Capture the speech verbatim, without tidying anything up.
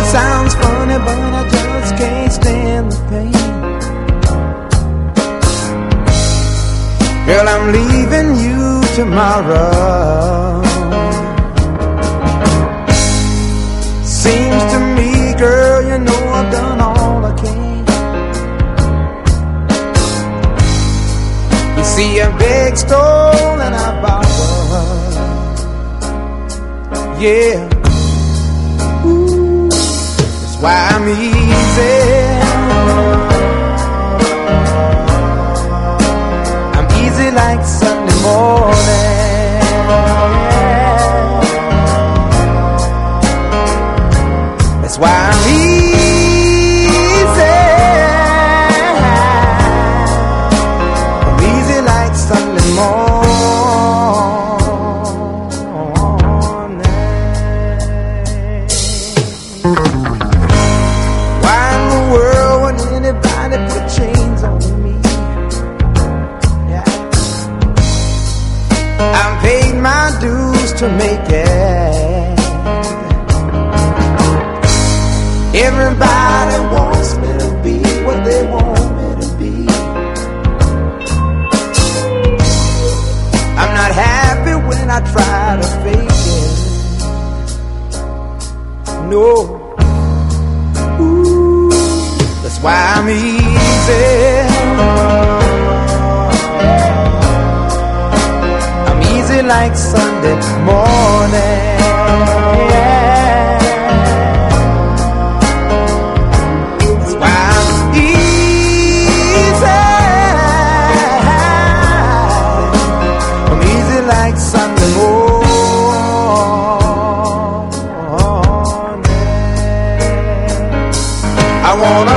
sounds funny, but I just can't stand the pain. Girl, I'm leaving you tomorrow. Seems to me, girl, you know I've done all I can. You see, I beg, stole, and I borrowed. Yeah. Ooh, that's why I'm easy. I'm easy like Sunday morning. That's why I'm easy. I'm easy like Sunday morning. Why in the world would anybody put chains on me? Yeah. I've paid my dues to make it. Everybody wants me to be what they want me to be. I'm not happy when I try to fake it. No. Ooh, that's why I'm easy. I'm easy like Sunday morning. Like Sunday morning, I wanna